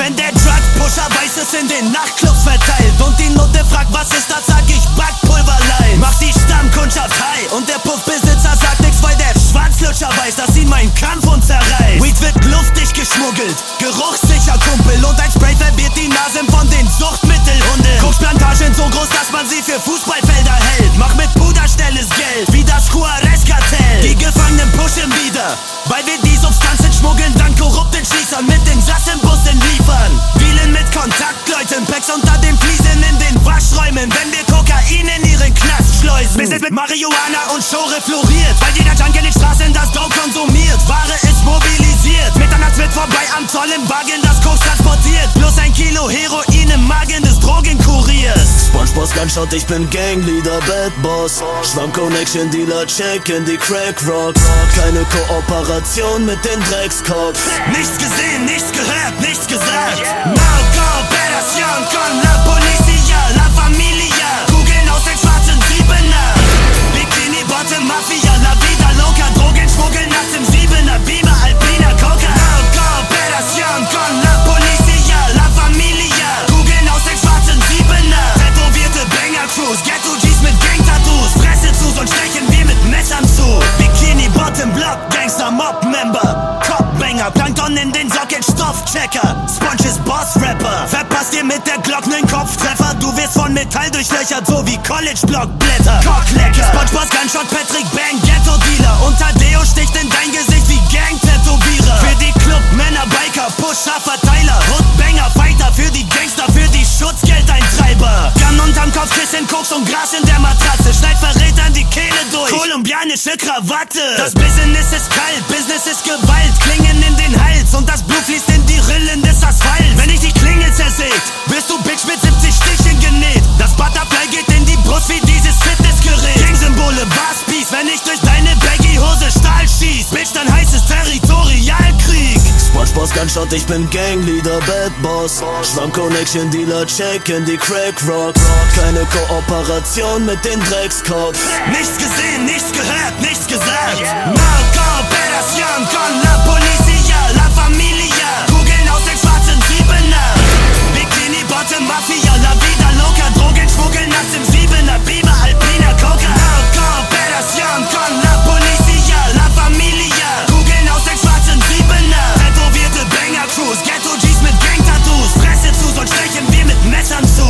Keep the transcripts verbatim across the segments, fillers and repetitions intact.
Wenn der Drug-Pusher Weißes in den Nachtclubs verteilt und die Note fragt, was ist das, sag ich Backpulverlein. Mach die Stammkundschaft high und der Puffbesitzer sagt nix, weil der Schwarzlutscher weiß, dass ihn mein Kampf und zerreißt. Weed wird luftig geschmuggelt, geruchssicher Kumpel, und ein Spray verwirrt die Nasen von den Suchtmittelhunden. Kochsplantagen so groß, dass man sie für Fußballfelder hält. Mach mit Puder schnelles Geld, wie das Juarez-Kartell. Die Gefangenen pushen wieder, weil wir die Substanzen schmuggeln, dann korrupten Schließern mit den Sassenbussen liefern. Dealen mit Kontaktleuten, Packs unter den Fliesen in den Waschräumen, wenn wir Kokain in ihren Knast schleusen. Business mit Marihuana und Schore floriert, weil jeder Junkie in den Straßen das Dope konsumiert. Ware ist mobilisiert, Mitternachts wird vorbei am Zoll im Wagen das Koks transportiert. Plus ein Kilo Heroin im Magen des Drogenkuriers. SpongeBob Gunshot, ich bin Gangleader, Bad Boss. Schwamm Connection, Dealer, checken die Crack Rocks. Keine Kooperation mit den Dreckskops. Nichts gesehen, nichts gehört, nichts gesagt. No Cooperación con la Policía, la Familia. Kugeln aus den schwarzen Siebener. Bikini Bottom Mafia, La Vida Loca. Drogenschmuggel nachts im Siebener. Biber, Alpina, Coca. No Cooperación con la Policía, la Familia. Kugeln aus den schwarzen Siebener. Tätowierte Banger-Crews, Ghetto-Gs mit Gang-Tattoos. Fresse zu, sonst stechen wir mit Messern zu. Bikini Bottom Block, Gangster Mob-Member. Cop-Banger, Plankton in den Socket, Stoffchecker. Sponge ist Boss-Rapper. Verpasst dir mit der Glock nen Kopftreffer. Du wirst von Metall durchlöchert, so wie College-Blockblätter. Cocklecker, SpongeBob Gunshot, Patrick Bang, Ghetto-Dealer. Und Tadeo sticht in dein Gesicht wie Gang-Tätowierer. Für die Club-Männer, Biker, Pusher, Verteiler. Hood-Banger, Fighter, für die Gangster, für die Schutzgeldeintreiber. Gun unterm Kopfkissen, Koks und Gras in der Matratze. Schneid Verrätern die Kehle durch, kolumbianische Krawatte. Das Business ist kalt, Business ist Gewalt. Klingen in den Hals und das Blut fließt in die Rillen des Asphalts. Wenn ich die Klingel zersägt, bist du Bitch mit siebzig Stichen genäht. Das Butterfly geht in die Brust wie dieses Fitnessgerät. Gangsymbole, was Peace, wenn ich durch deine Baggy-Hose Stahl schieß. Bitch, dann heißt es Territorialkrieg. SpongeBob Gunshot, ich bin Gangleader, Bad Boss. Schwamm Connection, Dealer, checken die Crack Rocks. Keine Kooperation mit den Dreckskops. Nichts gesehen, nichts gehört, nichts gesagt. No Cooperación con la Policía, la Familia. Kugeln aus den schwarzen Siebener. Bikini Bottom Mafia, La Vida Loca. Drogenschmuggel nachts im Siebener. Biber, Alpina, Coca. No Cooperación con la Policía, la Familia. Kugeln aus den schwarzen Siebener. Tätowierte Banger-Crews, Ghetto-Gs mit Gang-Tattoos. Fresse zu, sonst stechen wir mit Messern zu.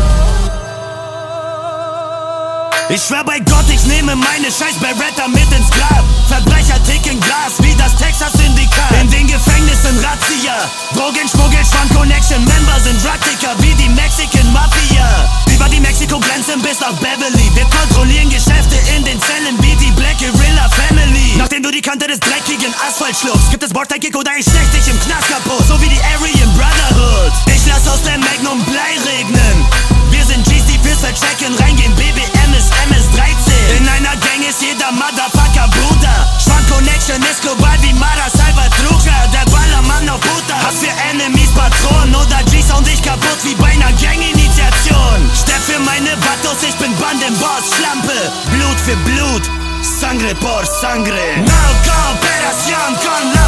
Ich schwör bei Gott, ich nehme meine scheiß Beretta mit ins Grab. Verbrecher ticken Gras wie das Texas-Syndikat. In den Gefängnissen Razzia, Drogenschmuggel, Schwamm Connection. Member sind Drugticker wie die Mexican Mafia. Über die Mexiko-Grenzen bis nach Beverly. Wir kontrollieren Geschäfte in den Zellen wie die Black Guerrilla Family. Nachdem du die Kante des dreckigen Asphalt schluckst, gibt es Bordsteinkick oder ich stech dich im Knast kaputt. So wie die Aryan Brotherhood. Ich lass aus der Magnum Blei regnen. Wir sind Gs, die fürs Verchecken reingehen. B B M ist M S dreizehn. In einer Gang ist jeder Motherfucker Bruder. Schwamm Connection ist global wie Mara Salvatrucha. Der Ballermann auf Butter. Hass für Enemies, Patronen oder Gs und ich kaputt wie bei einer Gang-Initiation. Stepp für meine Vatos, ich bin Bandenboss, Schlampe. Blut für Blut, Sangre por Sangre. No Cooperación con la